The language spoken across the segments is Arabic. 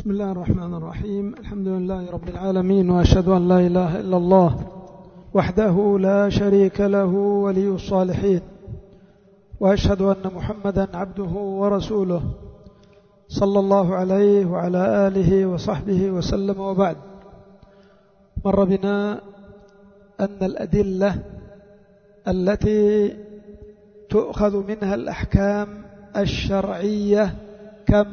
بسم الله الرحمن الرحيم. الحمد لله رب العالمين، وأشهد أن لا إله إلا الله وحده لا شريك له ولي الصالحين، وأشهد أن محمدا عبده ورسوله صلى الله عليه وعلى آله وصحبه وسلم. وبعد، مر بنا أن الأدلة التي تؤخذ منها الأحكام الشرعية كم؟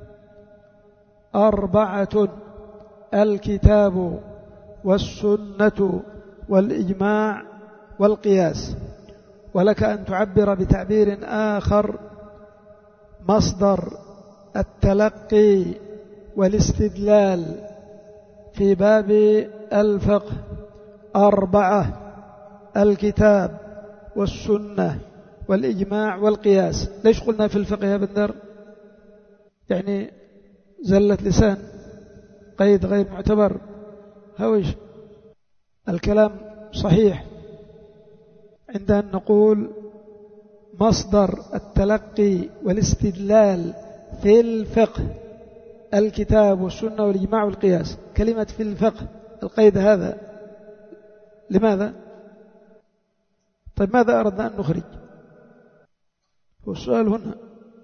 4: الكتاب والسنة والإجماع والقياس. ولك أن تعبر بتعبير آخر: مصدر التلقي والاستدلال في باب الفقه 4: الكتاب والسنة والإجماع والقياس. ليش قلنا في الفقه يا بندر؟ يعني زلة لسان، قيد غير معتبر، هوش. الكلام صحيح عند أن نقول مصدر التلقي والاستدلال في الفقه الكتاب والسنة والإجماع والقياس. كلمة في الفقه، القيد هذا لماذا؟ طيب ماذا أردنا أن نخرج؟ هو السؤال هنا.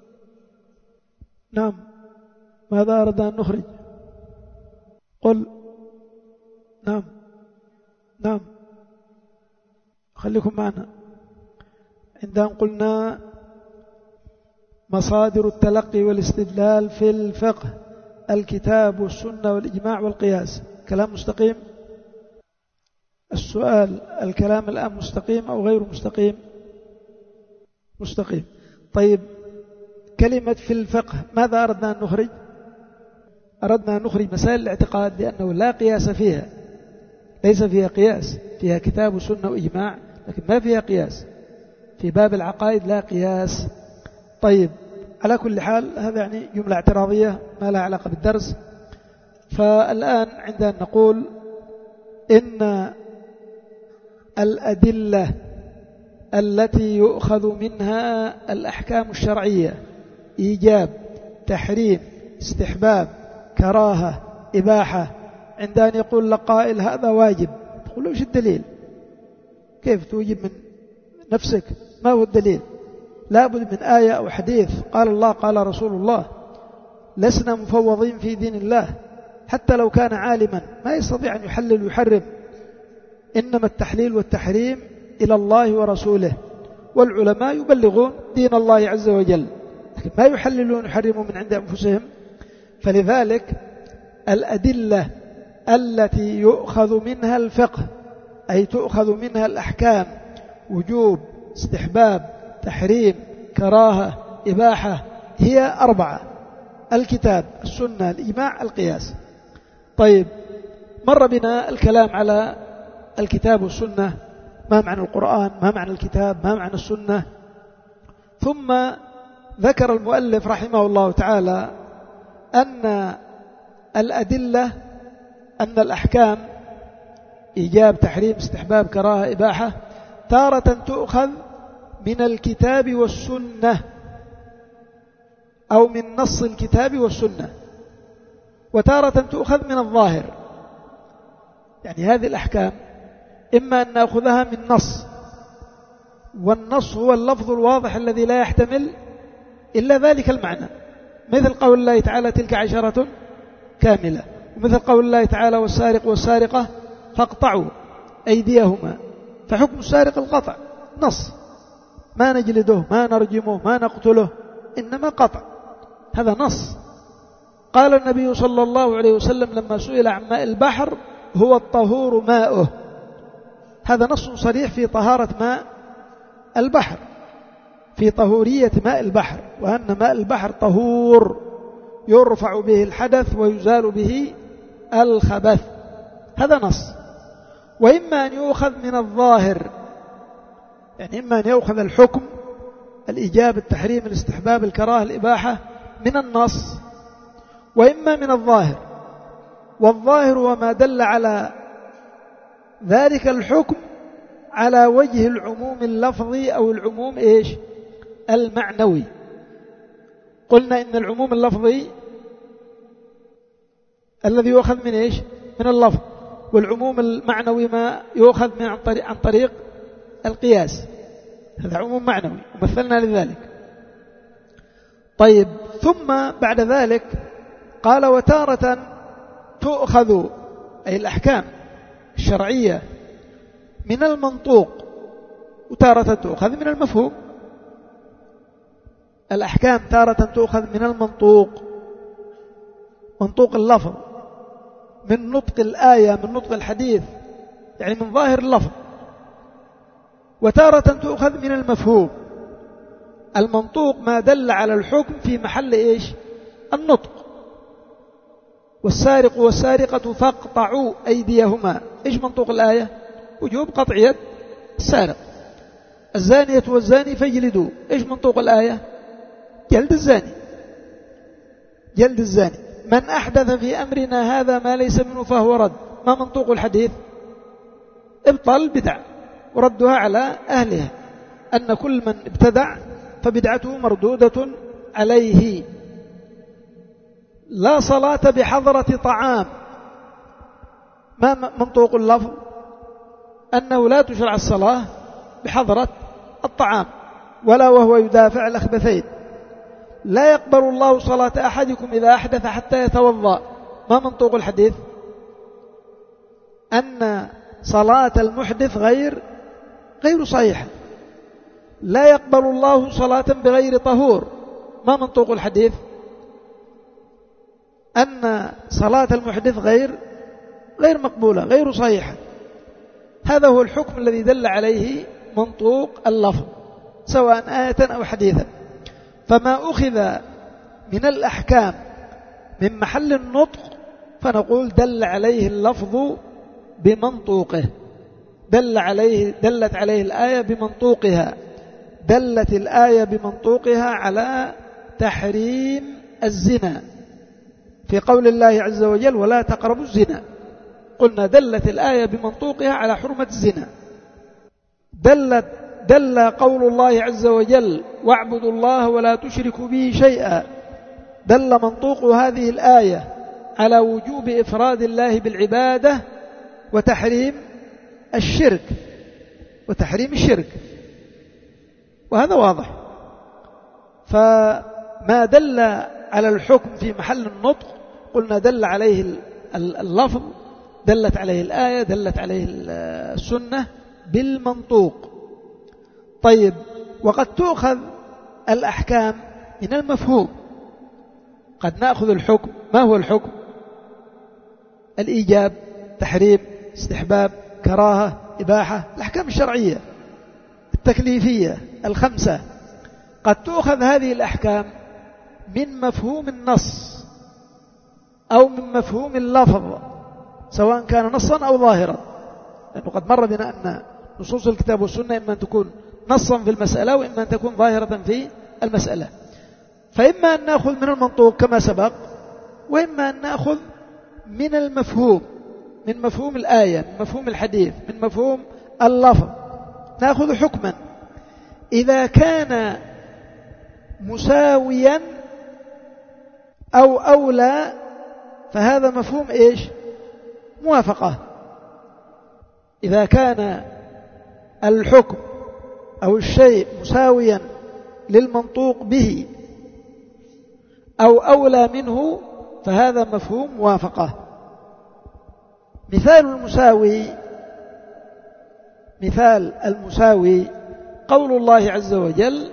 نعم، ماذا أردنا أن نخرج؟ قل. نعم خليكم معنا. عندما قلنا مصادر التلقي والاستدلال في الفقه الكتاب والسنة والإجماع والقياس، كلام مستقيم؟ السؤال: الكلام الآن مستقيم أو غير مستقيم؟ مستقيم. طيب، كلمة في الفقه ماذا أردنا أن نخرج؟ أردنا أن نخرج مسائل الاعتقاد، لأنه لا قياس فيها، ليس فيها قياس، فيها كتاب وسنة وإجماع، لكن ما فيها قياس. في باب العقائد لا قياس. طيب، على كل حال هذا يعني جملة اعتراضية ما لها علاقة بالدرس. فالآن عندنا نقول إن الأدلة التي يؤخذ منها الأحكام الشرعية إيجاب، تحريم، استحباب، كراهة، إباحة، عند أن يقول لك قائل هذا واجب، تقول له وش الدليل؟ كيف توجب من نفسك؟ ما هو الدليل؟ لابد من آية أو حديث قال الله قال رسول الله. لسنا مفوضين في دين الله، حتى لو كان عالما ما يستطيع أن يحلل ويحرم. إنما التحليل والتحريم إلى الله ورسوله، والعلماء يبلغون دين الله عز وجل، لكن ما يحللون ويحرمون من عند أنفسهم. فلذلك الأدلة التي يؤخذ منها الفقه، أي تؤخذ منها الأحكام وجوب، استحباب، تحريم، كراهة، إباحة، هي 4: الكتاب، السنة، الإجماع، القياس. طيب، مر بنا الكلام على الكتاب والسنة، ما معنى القرآن، ما معنى الكتاب، ما معنى السنة. ثم ذكر المؤلف رحمه الله تعالى أن الأدلة، أن الأحكام إيجاب، تحريم، استحباب، كراهة، إباحة، تارة تؤخذ من الكتاب والسنة أو من نص الكتاب والسنة، وتارة تؤخذ من الظاهر. يعني هذه الأحكام إما أن نأخذها من نص، والنص هو اللفظ الواضح الذي لا يحتمل إلا ذلك المعنى، مثل قول الله تعالى تلك 10 كاملة، ومثل قول الله تعالى والسارق والسارقة فاقطعوا أيديهما، فحكم السارق القطع، نص، ما نجلده، ما نرجمه، ما نقتله، إنما قطع، هذا نص. قال النبي صلى الله عليه وسلم لما سئل عن ماء البحر هو الطهور ماؤه، هذا نص صريح في طهارة ماء البحر، في طهورية ماء البحر، وأن ماء البحر طهور يرفع به الحدث ويزال به الخبث، هذا نص. وإما أن يؤخذ من الظاهر، يعني إما أن يؤخذ الحكم، الإيجاب، التحريم، الاستحباب، الكراهة، الإباحة، من النص، وإما من الظاهر. والظاهر هو ما دل على ذلك الحكم على وجه العموم اللفظي أو العموم المعنوي. قلنا إن العموم اللفظي الذي يؤخذ من إيش؟ من اللفظ. والعموم المعنوي ما يؤخذ من عن طريق القياس، هذا عموم معنوي ومثلنا لذلك. طيب، ثم بعد ذلك قال وتارة تؤخذ أي الأحكام الشرعية من المنطوق، وتارة تؤخذ من المفهوم. الأحكام تارة تؤخذ من المنطوق، منطوق اللفظ، من نطق الآية، من نطق الحديث، يعني من ظاهر اللفظ. وتارة تؤخذ من المفهوم. المنطوق ما دل على الحكم في محل إيش؟ النطق. والسارق والسارقة فاقطعوا أيديهما، إيش منطوق الآية؟ وجوب قطع يد السارق. الزانية والزاني فاجلدوا، إيش منطوق الآية؟ جلد الزاني، جلد الزاني. من أحدث في أمرنا هذا ما ليس منه فهو رد، ما منطوق الحديث؟ ابطال البدع وردها على أهلها، أن كل من ابتدع فبدعته مردودة عليه. لا صلاة بحضرة طعام، ما منطوق اللفظ؟ أنه لا تشرع الصلاة بحضرة الطعام ولا وهو يدافع الأخبثين. لا يقبل الله صلاة أحدكم إذا أحدث حتى يتوضأ، ما منطوق الحديث؟ أن صلاة المحدث غير صحيحة. لا يقبل الله صلاة بغير طهور، ما منطوق الحديث؟ أن صلاة المحدث غير مقبولة، غير صحيحة. هذا هو الحكم الذي دل عليه منطوق اللفظ، سواء آية أو حديثا. فما أخذ من الأحكام من محل النطق فنقول دل عليه اللفظ بمنطوقه، دلت عليه الآية بمنطوقها. دلت الآية بمنطوقها على تحريم الزنا في قول الله عز وجل ولا تقربوا الزنا. قلنا دلت الآية بمنطوقها على حرمة الزنا. دل قول الله عز وجل واعبدوا الله ولا تشركوا به شيئا، دل منطوق هذه الآية على وجوب إفراد الله بالعبادة وتحريم الشرك، وهذا واضح. فما دل على الحكم في محل النطق قلنا دل عليه اللفظ، دلت عليه الآية، دلت عليه السنة بالمنطوق. طيب، وقد تؤخذ الأحكام من المفهوم. قد نأخذ الحكم، ما هو الحكم؟ الإيجاب، تحريم، استحباب، كراهة، إباحة، الأحكام الشرعية التكليفية الخمسة. قد تؤخذ هذه الأحكام من مفهوم النص أو من مفهوم اللفظ، سواء كان نصا أو ظاهرا، لأنه قد مر بنا أن نصوص الكتاب والسنة إما أن تكون نصا في المسألة وإما أن تكون ظاهرة في المسألة. فإما أن نأخذ من المنطوق كما سبق، وإما أن نأخذ من المفهوم، من مفهوم الآية، من مفهوم الحديث، من مفهوم اللفظ. نأخذ حكما إذا كان مساويا أو أولى فهذا مفهوم إيش؟ موافقة. إذا كان الحكم أو الشيء مساويا للمنطوق به أو أولى منه فهذا مفهوم موافقة. مثال المساوي قول الله عز وجل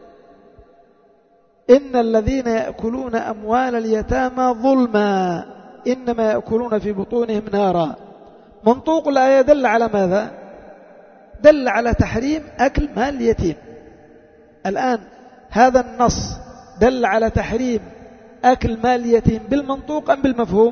إن الذين يأكلون أموال اليتامى ظلما إنما يأكلون في بطونهم نارا. منطوق الآية دل على ماذا؟ دل على تحريم أكل مال اليتيم. الآن هذا النص دل على تحريم أكل مال اليتيم بالمنطوق أم بالمفهوم؟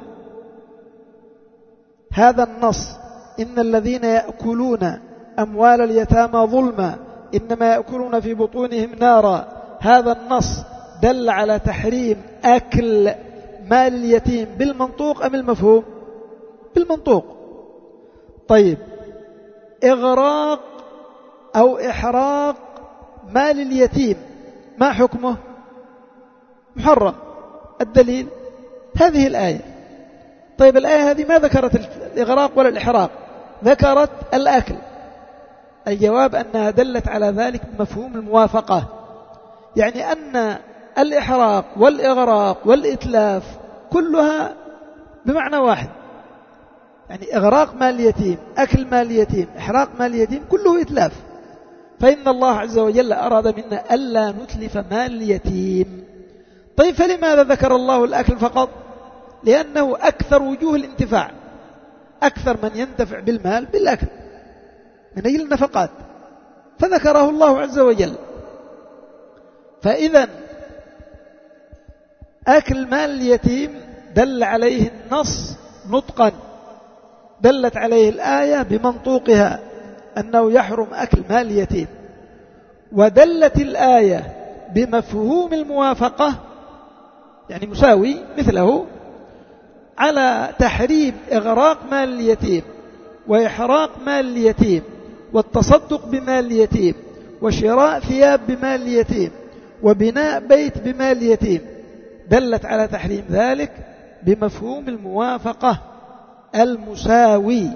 هذا النص إن الذين يأكلون أموال اليتامى ظلما إنما يأكلون في بطونهم نارا، هذا النص دل على تحريم أكل مال اليتيم بالمنطوق أم المفهوم؟ بالمنطوق. طيب، إغراق أو إحراق مال اليتيم ما حكمه؟ محرم. الدليل هذه الآية طيب الآية هذه ما ذكرت الإغراق ولا الإحراق، ذكرت الأكل. الجواب أنها دلت على ذلك بمفهوم الموافقة، يعني أن الإحراق والإغراق والإتلاف كلها بمعنى واحد، يعني إغراق مال اليتيم، أكل مال اليتيم، إحراق مال اليتيم، كله إتلاف. فإن الله عز وجل أراد منا ألا نتلف مال اليتيم. طيب فلماذا ذكر الله الأكل فقط؟ لأنه أكثر وجوه الانتفاع، أكثر من ينتفع بالمال بالأكل من أجل النفقات، فذكره الله عز وجل. فإذا أكل مال اليتيم دل عليه النص نطقا، دلت عليه الآية بمنطوقها أنه يحرم أكل مال اليتيم، ودلت الآية بمفهوم الموافقة يعني مساوي مثله على تحريم إغراق مال اليتيم وإحراق مال اليتيم والتصدق بمال اليتيم وشراء ثياب بمال اليتيم وبناء بيت بمال اليتيم، دلت على تحريم ذلك بمفهوم الموافقة المساوي،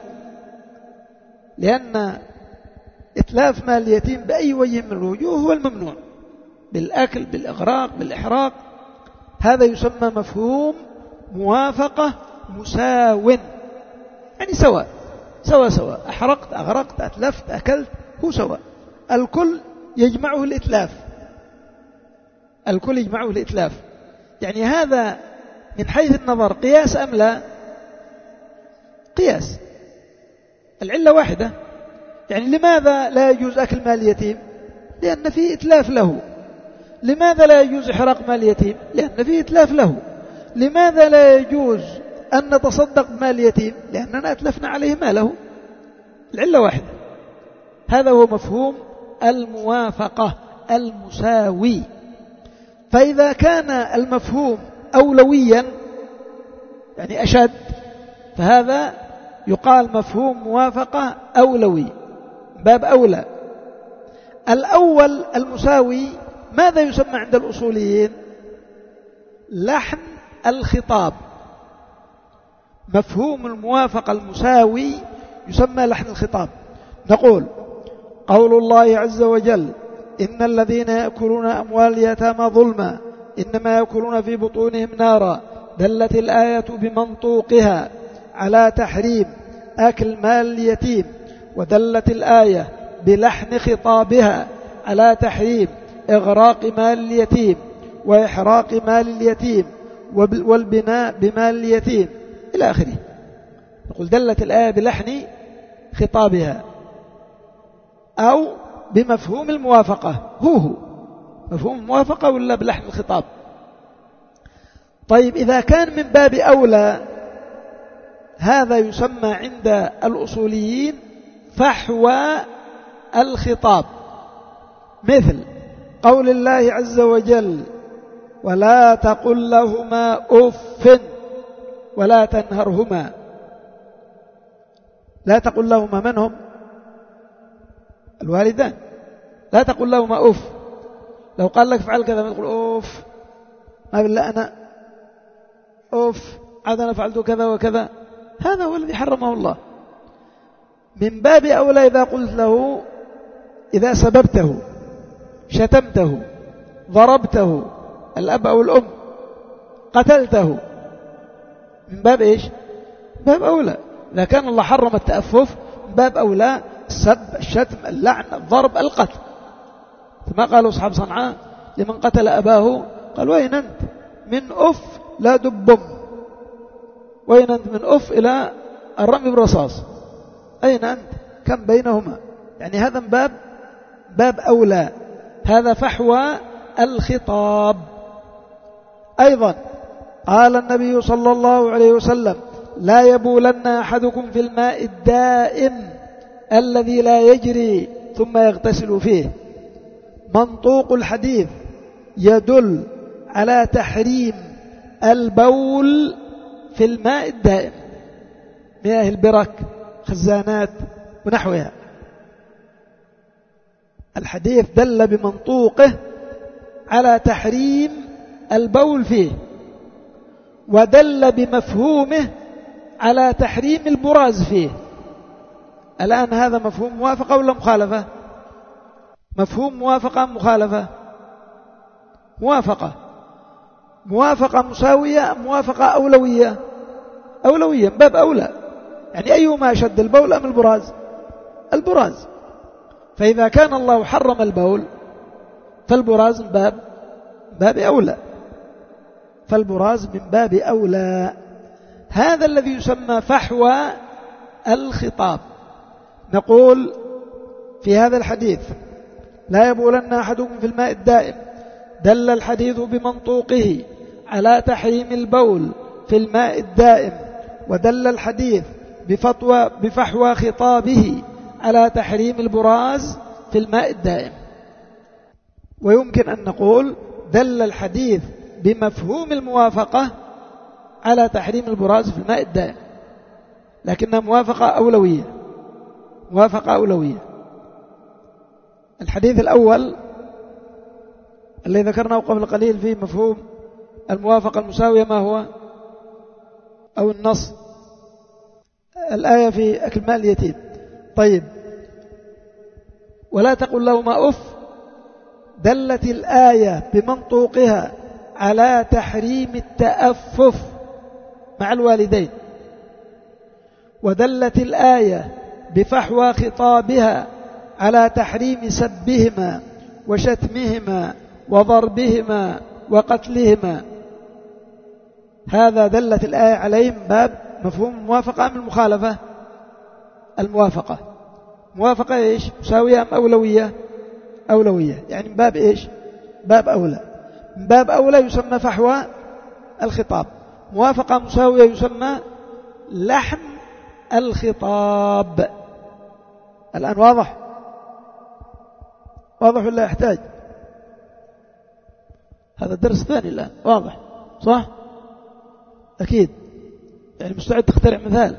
لأن إتلاف مال اليتيم بأي وجه من الوجوه هو الممنوع، بالأكل بالإغراق بالإحراق، هذا يسمى مفهوم موافقة مساو، يعني سواء سواء سواء، أحرقت أغرقت أتلفت أكلت هو سواء، الكل يجمعه الإتلاف، الكل يجمعه الإتلاف. يعني هذا من حيث النظر قياس أم لا؟ قياس، العلة واحدة. يعني لماذا لا يجوز أكل مال اليتيم؟ لأن فيه إتلاف له. لماذا لا يجوز إحراق مال اليتيم؟ لأن فيه إتلاف له. لماذا لا يجوز أن نتصدق بمال اليتيم؟ لأننا أتلفنا عليه ماله. العلة واحدة. هذا هو مفهوم الموافقة المساوي. فإذا كان المفهوم أولويا يعني أشد، فهذا يقال مفهوم موافقة أولوي باب أولى. الأول المساوي ماذا يسمى عند الأصوليين؟ لحن الخطاب. مفهوم الموافقة المساوي يسمى لحن الخطاب. نقول قول الله عز وجل إن الذين يأكلون أموال اليتامى ظلما إنما يأكلون في بطونهم نارا، دلت الآية بمنطوقها على تحريم أكل مال اليتيم، ودلت الآية بلحن خطابها على تحريم إغراق مال اليتيم وإحراق مال اليتيم والبناء بمال اليتيم إلى آخره. نقول دلت الآية بلحن خطابها أو بمفهوم الموافقة. هو مفهوم الموافقة ولا بلحن الخطاب؟ طيب إذا كان من باب أولى، هذا يسمى عند الأصوليين فحوى الخطاب، مثل قول الله عز وجل ولا تقل لهما أف ولا تنهرهما. لا تقل لهما، من هم؟ الوالدان. لا تقل لهما أف. لو قال لك فعل كذا ما تقول أوف، ما بالله أنا أوف عاد أنا فعلت كذا وكذا، هذا هو الذي حرمه الله. من باب أولى إذا قلت له، إذا سببته شتمته ضربته الأب أو الأم قتلته، من باب إيش؟ باب أولى. إذا كان الله حرم التأفف من باب أولى السب الشتم اللعن الضرب القتل. كما قالوا أصحاب صنعاء لمن قتل أباه قال وين أنت من أف لا دبم، وين أنت من أف إلى الرمي بالرصاص، أين أنت؟ كم بينهما؟ يعني هذا من باب أولى، هذا فحوى الخطاب. أيضا قال النبي صلى الله عليه وسلم لا يبولن أحدكم في الماء الدائم الذي لا يجري ثم يغتسل فيه. منطوق الحديث يدل على تحريم البول في الماء الدائم، مياه البرك خزانات ونحوها. الحديث دل بمنطوقه على تحريم البول فيه، ودل بمفهومه على تحريم البراز فيه. الآن هذا مفهوم موافقة ولا مخالفة؟ مفهوم موافقة مخالفة؟ موافقة. موافقة مساوية أم موافقة أولوية؟ أولوية، من باب أولى. يعني أيهما أشد، البول أم البراز؟ البراز. فإذا كان الله حرم البول فالبراز من باب أولى، فالبراز من باب أولى. هذا الذي يسمى فحوى الخطاب. نقول في هذا الحديث: لا يبولن أحدكم في الماء الدائم، دل الحديث بمنطوقه على تحريم البول في الماء الدائم، ودل الحديث بفحوى خطابه على تحريم البراز في الماء الدائم. ويمكن أن نقول دل الحديث بمفهوم الموافقة على تحريم البراز في الماء الدائم، لكنها موافقة أولوية. موافقة أولوية. الحديث الأول الذي ذكرناه قبل قليل في مفهوم الموافقة المساوية ما هو؟ أو النص، الآية في أكل مال اليتيم. طيب، ولا تقل لهما أف، دلت الآية بمنطوقها على تحريم التأفف مع الوالدين، ودلت الآية بفحوى خطابها على تحريم سبهما وشتمهما وضربهما وقتلهما. هذا دلت الآية عليه من باب مفهوم الموافقة أم المخالفة؟ الموافقة. موافقة إيش؟ مساوية أم أولوية؟ أولوية، يعني من باب إيش؟ باب أولى. من باب أولى يسمى فحوى الخطاب. موافقة مساوية يسمى لحن الخطاب. الآن واضح؟ واضح ولا يحتاج؟ هذا الدرس الثاني الآن. واضح صح؟ أكيد. يعني مستعد تخترع مثال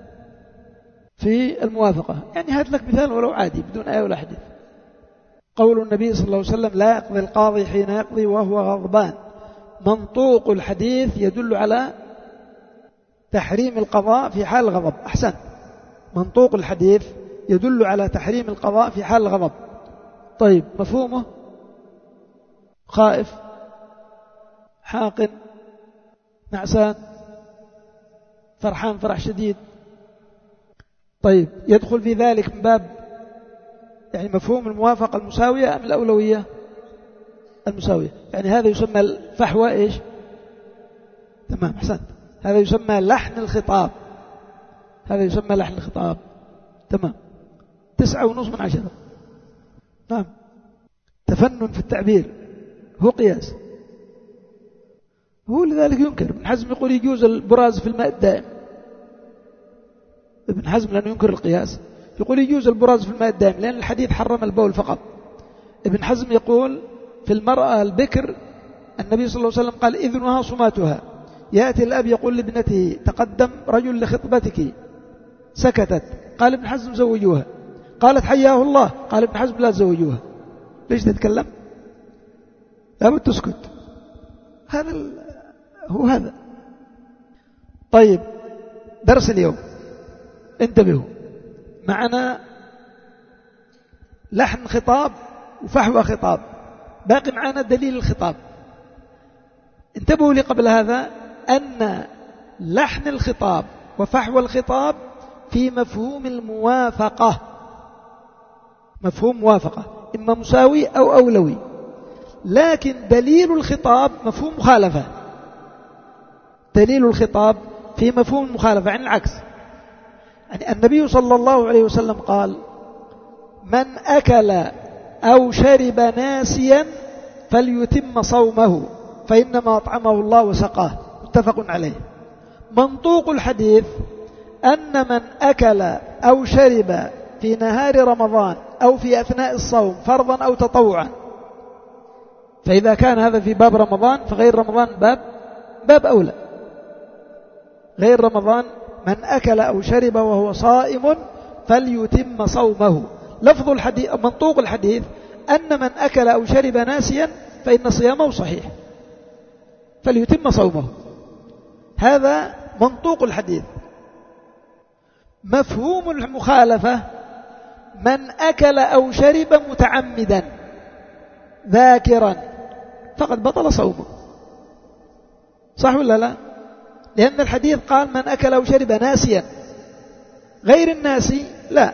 في الموافقة؟ يعني هات لك مثال ولو عادي بدون آية ولا حديث. قول النبي صلى الله عليه وسلم: لا يقضي القاضي حين يقضي وهو غضبان. منطوق الحديث يدل على تحريم القضاء في حال الغضب. أحسن. منطوق الحديث يدل على تحريم القضاء في حال الغضب. طيب، مفهومه: خائف، حاقن، نعسان، فرحان فرح شديد. طيب، يدخل في ذلك من باب يعني مفهوم الموافقة المساوية أم الأولوية؟ المساوية. يعني هذا يسمى الفحوى إيش؟ تمام، أحسنت. هذا يسمى لحن الخطاب. هذا يسمى لحن الخطاب. تمام. 9.5 من 10. نعم. تفنن في التعبير هو قياس. هو لذلك ينكر. ابن حزم يقول يجوز البراز في الماء الدائم. ابن حزم لأنه ينكر القياس يقول يجوز البراز في الماء الدائم لأن الحديث حرم البول فقط. ابن حزم يقول في المرأة البكر النبي صلى الله عليه وسلم قال: إذنها صماتها. يأتي الأب يقول لابنته: تقدم رجل لخطبتك، سكتت، قال ابن حزم: زوجوها. قالت: حياه الله. قال ابن حزم: لا تزوجوها. ليش تتكلم؟ لابد تسكت. هذا هو هذا. طيب، درس اليوم انتبهوا معنا: لحن خطاب وفحوى خطاب. باقي معنا دليل الخطاب. انتبهوا لي قبل هذا أن لحن الخطاب وفحوى الخطاب في مفهوم الموافقة. مفهوم موافقة إما مساوي أو أولوي، لكن دليل الخطاب مفهوم مخالفة. دليل الخطاب في مفهوم المخالفة، عن العكس. يعني النبي صلى الله عليه وسلم قال: من أكل أو شرب ناسيا فليتم صومه فإنما أطعمه الله وسقاه. متفق عليه. منطوق الحديث أن من أكل أو شرب في نهار رمضان أو في أثناء الصوم فرضا أو تطوعا، فإذا كان هذا في باب رمضان فغير رمضان باب أولى. غير رمضان: من أكل أو شرب وهو صائم فليتم صومه. لفظ الحديث منطوق الحديث أن من أكل أو شرب ناسيا فإن صيامه صحيح فليتم صومه. هذا منطوق الحديث. مفهوم المخالفة من أكل أو شرب متعمدا ذاكرا فقد بطل صومه، صح ولا لا؟ لأن الحديث قال من أكل أو شرب ناسيا، غير الناسي لا،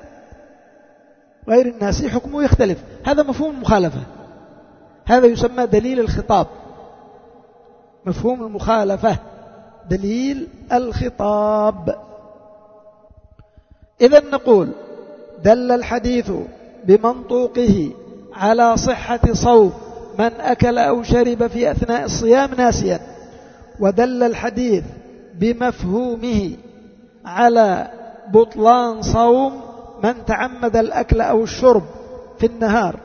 غير الناسي حكمه يختلف. هذا مفهوم المخالفة، هذا يسمى دليل الخطاب. مفهوم المخالفة دليل الخطاب. إذن نقول دل الحديث بمنطوقه على صحة صوم من أكل أو شرب في أثناء الصيام ناسيا، ودل الحديث بمفهومه على بطلان صوم من تعمد الأكل أو الشرب في النهار.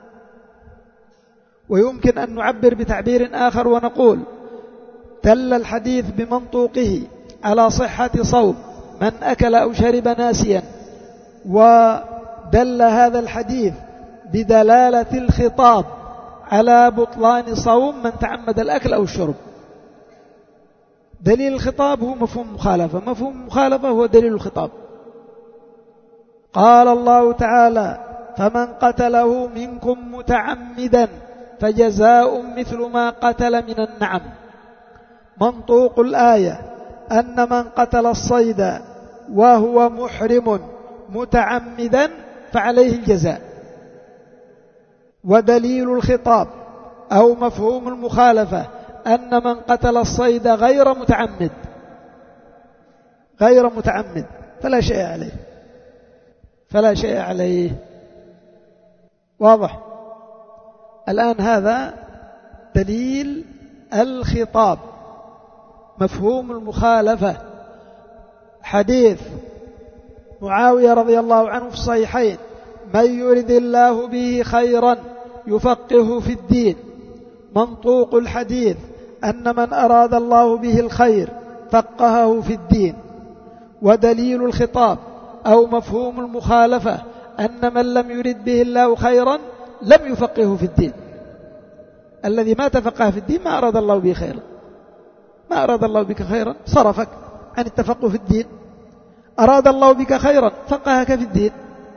ويمكن أن نعبر بتعبير آخر ونقول دل الحديث بمنطوقه على صحة صوم من أكل أو شرب ناسيا، ودل هذا الحديث بدلالة الخطاب على بطلان صوم من تعمد الأكل أو الشرب. دليل الخطاب هو مفهوم مخالفة، مفهوم المخالفة هو دليل الخطاب. قال الله تعالى فمن قتله منكم متعمدا فجزاء مثل ما قتل من النعم. منطوق الآية أن من قتل الصيد وهو محرم متعمدا فعليه الجزاء. ودليل الخطاب أو مفهوم المخالفة أن من قتل الصيد غير متعمد فلا شيء عليه، فلا شيء عليه. واضح؟ الآن هذا دليل الخطاب، مفهوم المخالفة. حديث معاوية رضي الله عنه في الصحيحين من يرد الله به خيرا يفقهه في الدين. منطوق الحديث أن من أراد الله به الخير فقهه في الدين. ودليل الخطاب أو مفهوم المخالفة أن من لم يرد به الله خيرا لم يفقهه في الدين. الذي ما تفقه في الدين ما أراد الله به خيرا، ما أراد الله بك خيرا صرفك عن التفقه في الدين. أراد الله بك خيرا فقهك في الدين.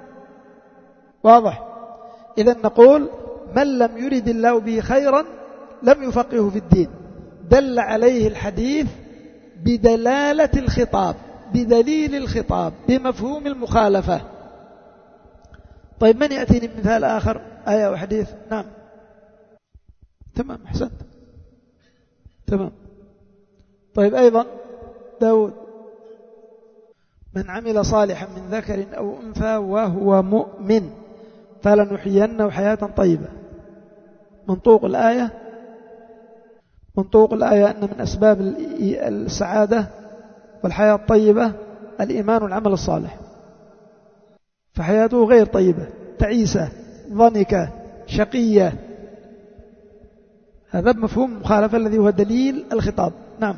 واضح؟ إذن نقول من لم يرد الله به خيرا لم يفقهه في الدين. دل عليه الحديث بدلالة الخطاب، بدليل الخطاب، بمفهوم المخالفة. طيب من يأتيني بمثال آخر، آية وحديث؟ نعم تمام، أحسنت، تمام. طيب أيضا داود من عمل صالحا من ذكر أو أنثى وهو مؤمن فلنحيينه حياة طيبة. منطوق الآية أن من أسباب السعادة والحياة الطيبة الإيمان والعمل الصالح، فحياته غير طيبة، تعيسة، ضنكة، شقية. هذا مفهوم مخالفة الذي هو دليل الخطاب. نعم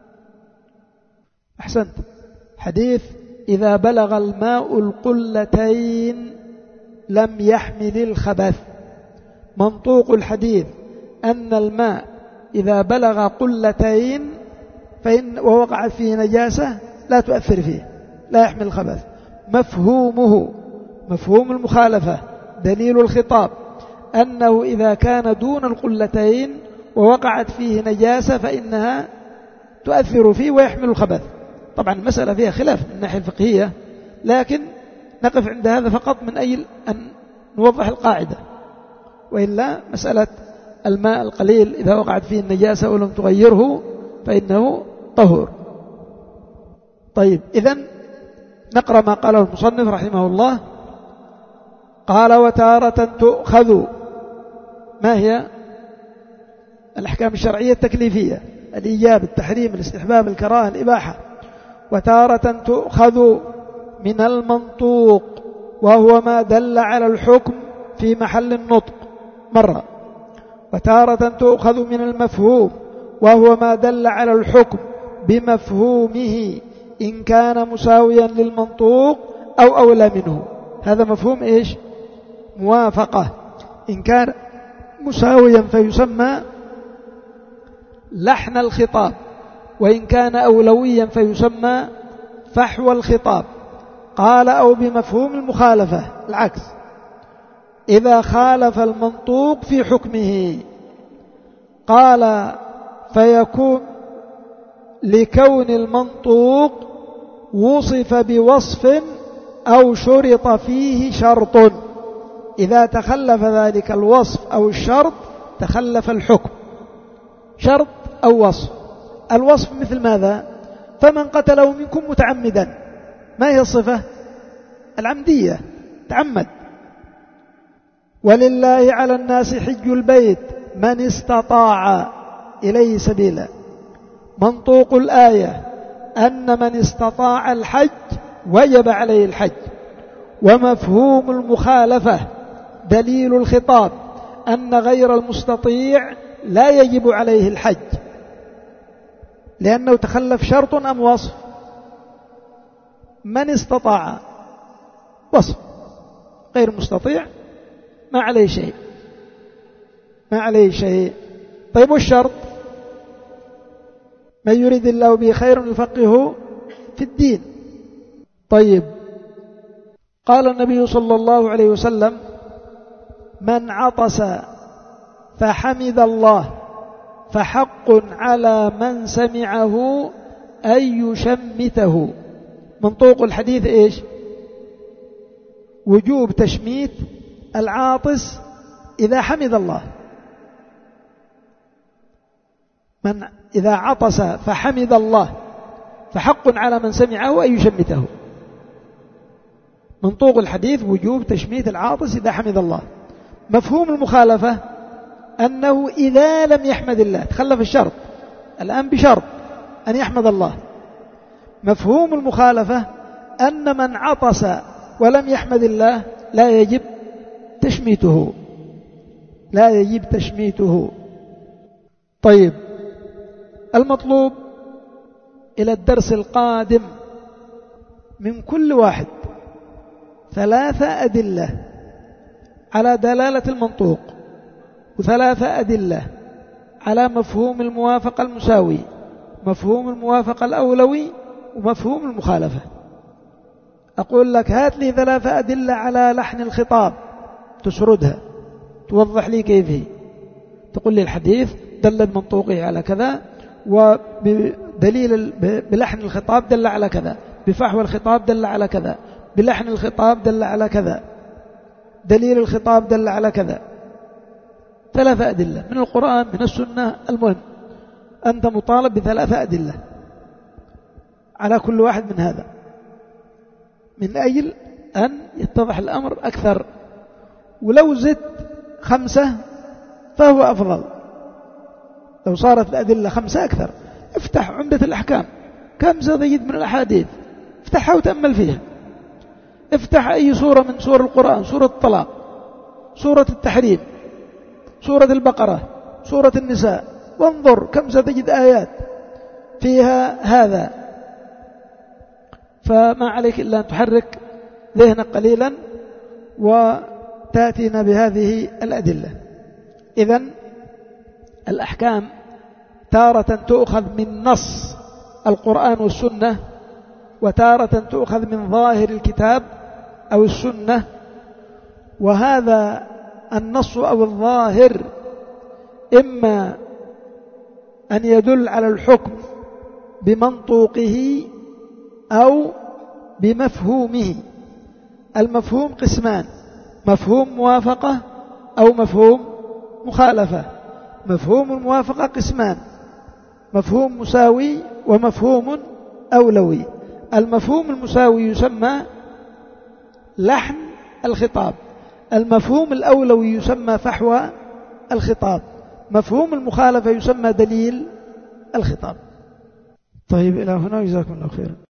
أحسنت. حديث إذا بلغ الماء القلتين لم يحمل الخبث. منطوق الحديث أن الماء إذا بلغ قلتين فإن ووقعت فيه نجاسة لا تؤثر فيه، لا يحمل الخبث. مفهومه مفهوم المخالفة دليل الخطاب أنه إذا كان دون القلتين ووقعت فيه نجاسة فإنها تؤثر فيه ويحمل الخبث. طبعا المسألة فيها خلاف من الناحية الفقهية، لكن نقف عند هذا فقط من أجل أن نوضح القاعدة، وإلا مسألة الماء القليل إذا وقعت فيه النجاسة ولم تغيره فإنه طهور. طيب إذن نقرأ ما قاله المصنف رحمه الله. قال وتارة تؤخذ. ما هي الأحكام الشرعية التكليفية؟ الإيجاب، التحريم، الاستحباب، الكراهة، الإباحة. وتارة تؤخذ من المنطوق وهو ما دل على الحكم في محل النطق مرة. وتارة تؤخذ من المفهوم وهو ما دل على الحكم بمفهومه إن كان مساويا للمنطوق أو أولى منه. هذا مفهوم إيش؟ موافقة. إن كان مساويا فيسمى لحن الخطاب، وإن كان أولويا فيسمى فحوى الخطاب. قال أو بمفهوم المخالفة العكس، إذا خالف المنطوق في حكمه. قال فيكون لكون المنطوق وصف بوصف أو شرط فيه شرط، إذا تخلف ذلك الوصف أو الشرط تخلف الحكم. شرط أو وصف. الوصف مثل ماذا؟ فمن قتله منكم متعمدا، ما هي الصفة؟ العمدية، تعمد. ولله على الناس حج البيت من استطاع إليه سبيلا. منطوق الآية أن من استطاع الحج وجب عليه الحج. ومفهوم المخالفة دليل الخطاب أن غير المستطيع لا يجب عليه الحج، لأنه تخلف شرط أم وصف؟ من استطاع وصف، غير مستطيع ما عليه شيء، ما عليه شيء. طيب والشرط؟ من يريد الله به خير يفقهه في الدين. طيب قال النبي صلى الله عليه وسلم من عطس فحمد الله فحق على من سمعه أن يشمته. منطوق الحديث إيش؟ وجوب تشميت العاطس إذا حمد الله. من إذا عطس فحمد الله فحق على من سمعه أن يشمته. منطوق الحديث وجوب تشميت العاطس إذا حمد الله. مفهوم المخالفة أنه إذا لم يحمد الله، تخلف الشرط، الآن بشرط أن يحمد الله. مفهوم المخالفة أن من عطس ولم يحمد الله لا يجب تشميته، لا يجب تشميته. طيب المطلوب إلى الدرس القادم من كل واحد 3 أدلة على دلالة المنطوق، و3 أدلة على مفهوم الموافقة المساوي، مفهوم الموافقة الأولوي، ومفهوم المخالفة. أقول لك هات لي 3 أدلة على لحن الخطاب، تسردها، توضح لي كيف هي. تقول لي الحديث دل المنطوقي على كذا، وبدليل بلحن الخطاب دل على كذا، بفحوى الخطاب دل على كذا، بلحن الخطاب دل على كذا، دليل الخطاب دل على كذا. 3 أدلة من القرآن من السنة. المهم أنت مطالب ب3 أدلة على كل واحد من هذا، من أجل أن يتضح الأمر أكثر. ولو زدت 5 فهو أفضل، لو صارت الأدلة 5 أكثر. افتح عمدة الأحكام، كم ستجد من الأحاديث، افتحها وتأمل فيها. افتح أي سورة من سور القرآن، سورة الطلاق، سورة التحريم، سورة البقرة، سورة النساء، وانظر كم ستجد آيات فيها هذا. فما عليك إلا أن تحرك ذهنك قليلا وتأتينا بهذه الأدلة. إذن الأحكام تارة تؤخذ من نص القرآن والسنة، وتارة تؤخذ من ظاهر الكتاب أو السنة. وهذا النص أو الظاهر إما أن يدل على الحكم بمنطوقه أو بمفهومه. المفهوم قسمان: مفهوم موافقة أو مفهوم مخالفة. مفهوم الموافقة قسمان: مفهوم مساوي ومفهوم أولوي. المفهوم المساوي يسمى لحن الخطاب، المفهوم الأولوي يسمى فحوى الخطاب، مفهوم المخالفة يسمى دليل الخطاب. طيب إلى هنا، جزاكم الله خيرا.